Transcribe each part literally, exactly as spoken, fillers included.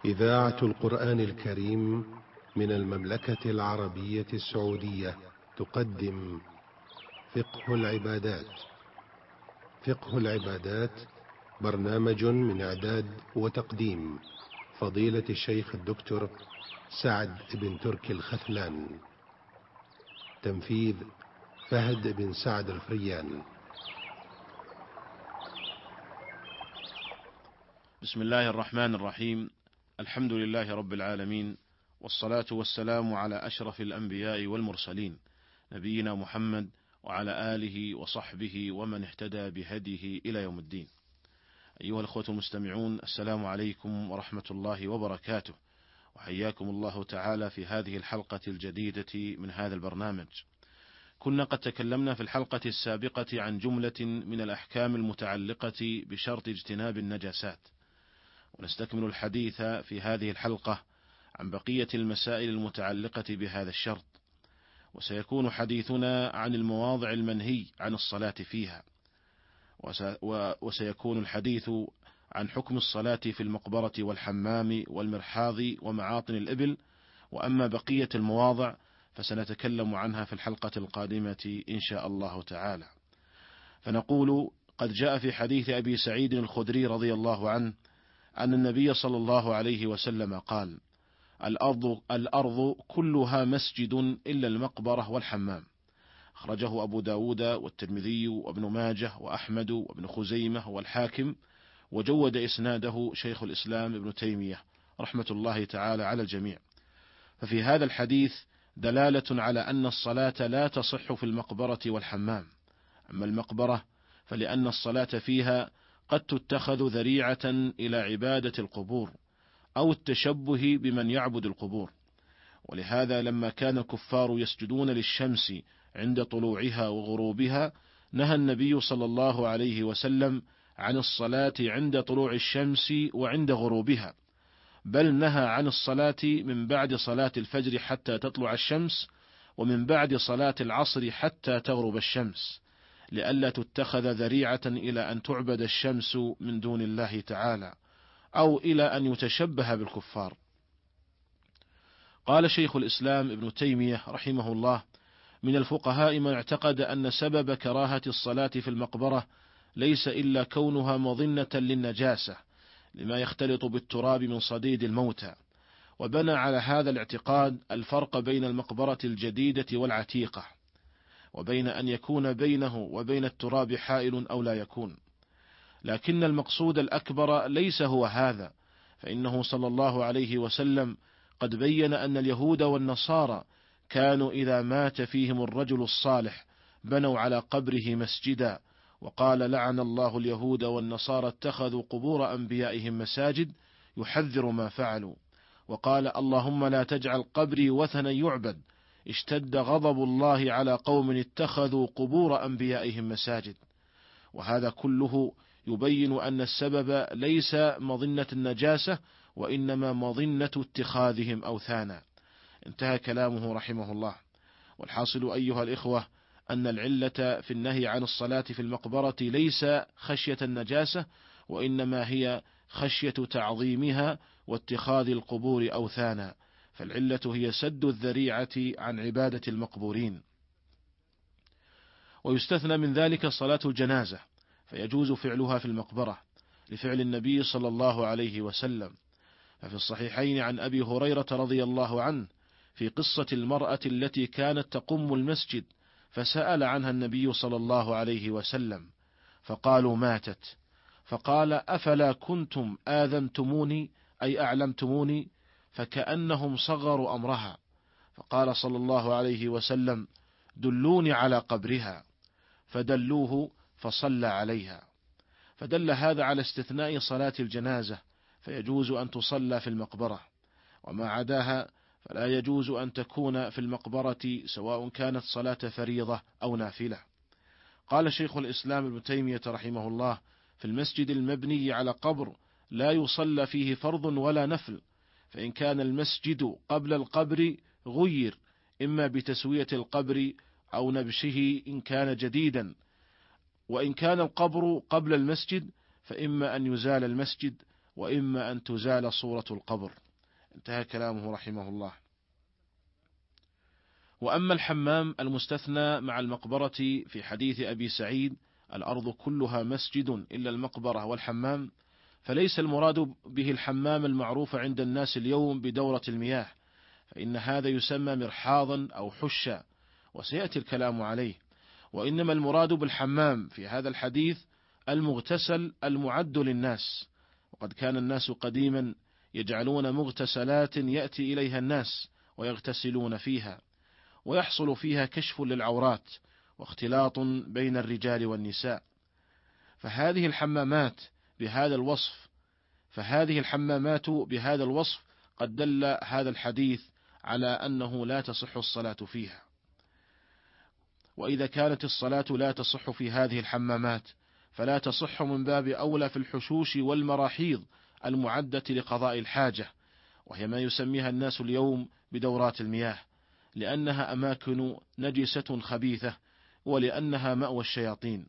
إذاعة القرآن الكريم من المملكة العربية السعودية تقدم فقه العبادات. فقه العبادات برنامج من إعداد وتقديم فضيلة الشيخ الدكتور سعد بن تركي الخثلان. تنفيذ فهد بن سعد الفريان. بسم الله الرحمن الرحيم. الحمد لله رب العالمين، والصلاة والسلام على أشرف الأنبياء والمرسلين، نبينا محمد وعلى آله وصحبه ومن اهتدى بهديه إلى يوم الدين. أيها الأخوة المستمعون، السلام عليكم ورحمة الله وبركاته، وحياكم الله تعالى في هذه الحلقة الجديدة من هذا البرنامج. كنا قد تكلمنا في الحلقة السابقة عن جملة من الأحكام المتعلقة بشرط اجتناب النجاسات، ونستكمل الحديث في هذه الحلقة عن بقية المسائل المتعلقة بهذا الشرط، وسيكون حديثنا عن المواضع المنهي عن الصلاة فيها، وسيكون الحديث عن حكم الصلاة في المقبرة والحمام والمرحاض ومعاطن الإبل، وأما بقية المواضع فسنتكلم عنها في الحلقة القادمة إن شاء الله تعالى. فنقول: قد جاء في حديث أبي سعيد الخدري رضي الله عنه أن النبي صلى الله عليه وسلم قال: الأرض, الأرض كلها مسجد إلا المقبرة والحمام. أخرجه أبو داود والترمذي وابن ماجه وأحمد وابن خزيمة والحاكم، وجود إسناده شيخ الإسلام ابن تيمية رحمة الله تعالى على الجميع. ففي هذا الحديث دلالة على أن الصلاة لا تصح في المقبرة والحمام. أما المقبرة فلأن الصلاة فيها قد تتخذ ذريعة إلى عبادة القبور أو التشبه بمن يعبد القبور، ولهذا لما كان الكفار يسجدون للشمس عند طلوعها وغروبها نهى النبي صلى الله عليه وسلم عن الصلاة عند طلوع الشمس وعند غروبها، بل نهى عن الصلاة من بعد صلاة الفجر حتى تطلع الشمس، ومن بعد صلاة العصر حتى تغرب الشمس، لئلا تتخذ ذريعة إلى أن تعبد الشمس من دون الله تعالى، أو إلى أن يتشبه بالكفار. قال شيخ الإسلام ابن تيمية رحمه الله: من الفقهاء من اعتقد أن سبب كراهة الصلاة في المقبرة ليس إلا كونها مظنة للنجاسة لما يختلط بالتراب من صديد الموتى، وبنى على هذا الاعتقاد الفرق بين المقبرة الجديدة والعتيقة، وبين أن يكون بينه وبين التراب حائل أو لا يكون. لكن المقصود الأكبر ليس هو هذا، فإنه صلى الله عليه وسلم قد بين أن اليهود والنصارى كانوا إذا مات فيهم الرجل الصالح بنوا على قبره مسجدا، وقال: لعن الله اليهود والنصارى اتخذوا قبور أنبيائهم مساجد، يحذر ما فعلوا. وقال: اللهم لا تجعل قبري وثنا يعبد، اشتد غضب الله على قوم اتخذوا قبور أنبيائهم مساجد. وهذا كله يبين أن السبب ليس مظنة النجاسة، وإنما مظنة اتخاذهم أوثانا. انتهى كلامه رحمه الله. والحاصل أيها الإخوة أن العلة في النهي عن الصلاة في المقبرة ليس خشية النجاسة، وإنما هي خشية تعظيمها واتخاذ القبور أوثانا، فالعلة هي سد الذريعة عن عبادة المقبورين. ويستثنى من ذلك صلاة الجنازة، فيجوز فعلها في المقبرة لفعل النبي صلى الله عليه وسلم. ففي الصحيحين عن أبي هريرة رضي الله عنه في قصة المرأة التي كانت تقم المسجد، فسأل عنها النبي صلى الله عليه وسلم فقالوا ماتت، فقال: أفلا كنتم آذنتموني أي أعلمتموني؟ فكأنهم صغروا أمرها، فقال صلى الله عليه وسلم: دلوني على قبرها، فدلوه فصلى عليها. فدل هذا على استثناء صلاة الجنازة، فيجوز أن تصلى في المقبرة، وما عداها فلا يجوز أن تكون في المقبرة، سواء كانت صلاة فريضة أو نافلة. قال شيخ الإسلام ابن تيمية رحمه الله: في المسجد المبني على قبر لا يصلى فيه فرض ولا نفل، فإن كان المسجد قبل القبر غير، إما بتسوية القبر أو نبشه إن كان جديدا، وإن كان القبر قبل المسجد فإما أن يزال المسجد وإما أن تزال صورة القبر. انتهى كلامه رحمه الله. وأما الحمام المستثنى مع المقبرة في حديث أبي سعيد الأرض كلها مسجد إلا المقبرة والحمام، فليس المراد به الحمام المعروف عند الناس اليوم بدورة المياه، فإن هذا يسمى مرحاضا أو حشا، وسيأتي الكلام عليه. وإنما المراد بالحمام في هذا الحديث المغتسل المعد للناس. وقد كان الناس قديما يجعلون مغتسلات يأتي إليها الناس ويغتسلون فيها، ويحصل فيها كشف للعورات واختلاط بين الرجال والنساء، فهذه الحمامات بهذا الوصف فهذه الحمامات بهذا الوصف قد دل هذا الحديث على أنه لا تصح الصلاة فيها. وإذا كانت الصلاة لا تصح في هذه الحمامات فلا تصح من باب أولى في الحشوش والمراحيض المعدة لقضاء الحاجة، وهي ما يسميها الناس اليوم بدورات المياه، لأنها أماكن نجسة خبيثة، ولأنها مأوى الشياطين.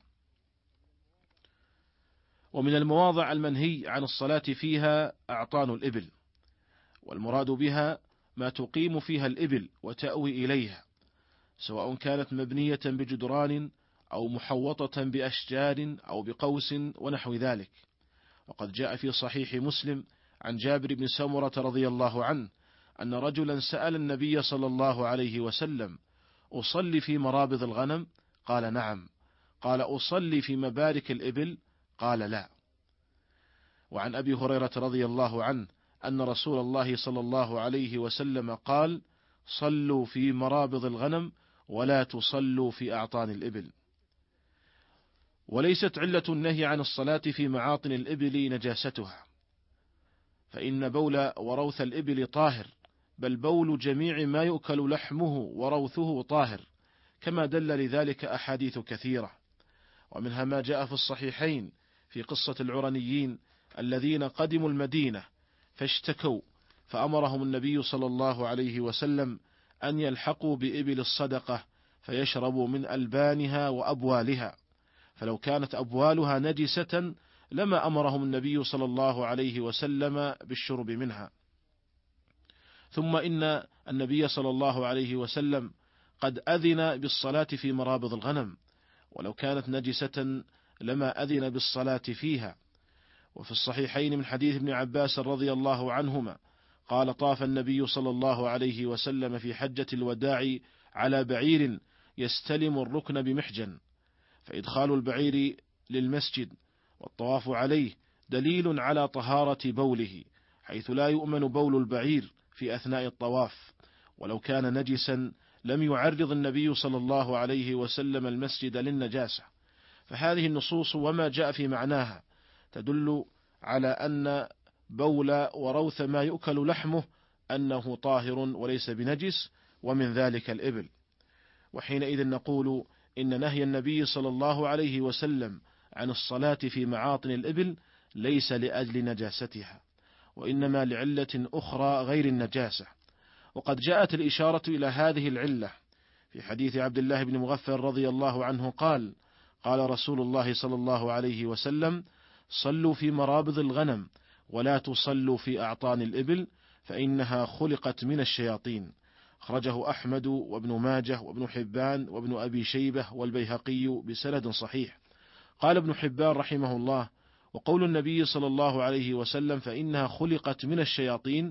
ومن المواضع المنهي عن الصلاة فيها أعطان الإبل، والمراد بها ما تقيم فيها الإبل وتأوي إليها، سواء كانت مبنية بجدران أو محوطة بأشجار أو بقوس ونحو ذلك. وقد جاء في صحيح مسلم عن جابر بن سمرة رضي الله عنه أن رجلا سأل النبي صلى الله عليه وسلم: أصلي في مرابض الغنم؟ قال: نعم. قال: أصلي في مبارك الإبل؟ قال: لا. وعن أبي هريرة رضي الله عنه أن رسول الله صلى الله عليه وسلم قال: صلوا في مرابض الغنم ولا تصلوا في أعطان الإبل. وليست علة النهي عن الصلاة في معاطن الإبل نجاستها، فإن بول وروث الإبل طاهر، بل بول جميع ما يؤكل لحمه وروثه طاهر، كما دل لذلك أحاديث كثيرة. ومنها ما جاء في الصحيحين في قصة العرنيين الذين قدموا المدينة فاشتكوا، فأمرهم النبي صلى الله عليه وسلم أن يلحقوا بإبل الصدقة فيشربوا من ألبانها وأبوالها، فلو كانت أبوالها نجسة لما أمرهم النبي صلى الله عليه وسلم بالشرب منها. ثم إن النبي صلى الله عليه وسلم قد أذن بالصلاة في مرابض الغنم، ولو كانت نجسة لما أذن بالصلاة فيها. وفي الصحيحين من حديث ابن عباس رضي الله عنهما قال: طاف النبي صلى الله عليه وسلم في حجة الوداع على بعير يستلم الركن بمحجن، فإدخال البعير للمسجد والطواف عليه دليل على طهارة بوله، حيث لا يؤمن بول البعير في أثناء الطواف، ولو كان نجسا لم يعرض النبي صلى الله عليه وسلم المسجد للنجاسة. فهذه النصوص وما جاء في معناها تدل على أن بول وروث ما يؤكل لحمه أنه طاهر وليس بنجس، ومن ذلك الإبل. وحينئذ نقول إن نهي النبي صلى الله عليه وسلم عن الصلاة في معاطن الإبل ليس لأجل نجاستها، وإنما لعلة أخرى غير النجاسة. وقد جاءت الإشارة إلى هذه العلة في حديث عبد الله بن مغفل رضي الله عنه قال: قال رسول الله صلى الله عليه وسلم: صلوا في مرابض الغنم ولا تصلوا في أعطان الإبل فإنها خلقت من الشياطين. أخرجه أحمد وابن ماجه وابن حبان وابن أبي شيبة والبيهقي بسند صحيح. قال ابن حبان رحمه الله: وقول النبي صلى الله عليه وسلم فإنها خلقت من الشياطين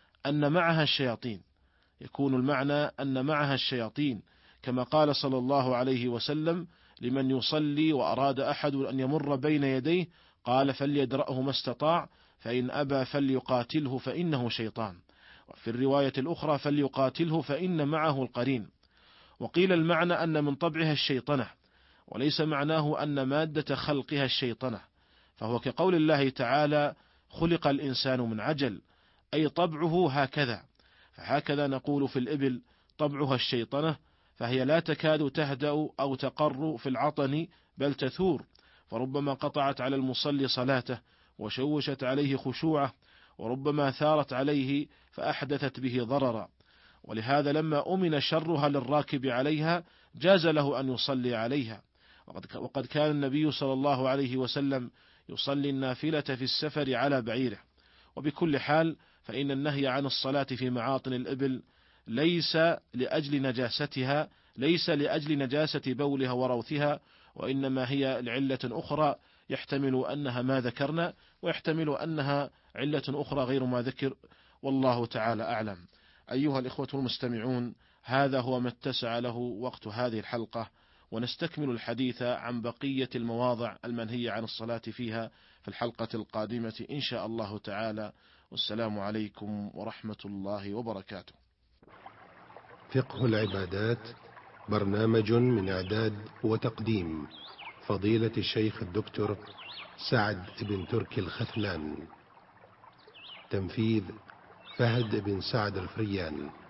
أن معها الشياطين، يكون المعنى أن معها الشياطين، كما قال صلى الله عليه وسلم لمن يصلي وأراد أحد أن يمر بين يديه قال: فليدرأه ما استطاع، فإن أبى فليقاتله فإنه شيطان. وفي الرواية الأخرى: فليقاتله فإن معه القرين. وقيل المعنى أن من طبعها الشيطنة، وليس معناه أن مادة خلقها الشيطنة، فهو كقول الله تعالى: خلق الإنسان من عجل، أي طبعه هكذا. فهكذا نقول في الإبل طبعها الشيطنة، فهي لا تكاد تهدأ أو تقر في العطن بل تثور، فربما قطعت على المصلي صلاته وشوشت عليه خشوعه، وربما ثارت عليه فأحدثت به ضررا. ولهذا لما أمن شرها للراكب عليها جاز له أن يصلي عليها. وقد كان النبي صلى الله عليه وسلم يصلي النافلة في السفر على بعيره. وبكل حال فإن النهي عن الصلاة في معاطن الإبل ليس لأجل نجاستها ليس لأجل نجاسة بولها وروثها، وإنما هي لعلة أخرى يحتمل أنها ما ذكرنا، ويحتمل أنها علة أخرى غير ما ذكر، والله تعالى أعلم. أيها الإخوة المستمعون، هذا هو ما اتسع له وقت هذه الحلقة، ونستكمل الحديث عن بقية المواضع المنهي عن الصلاة فيها في الحلقة القادمة إن شاء الله تعالى. والسلام عليكم ورحمة الله وبركاته. فقه العبادات برنامج من إعداد وتقديم فضيلة الشيخ الدكتور سعد بن تركي الختلان. تنفيذ فهد بن سعد الفريان.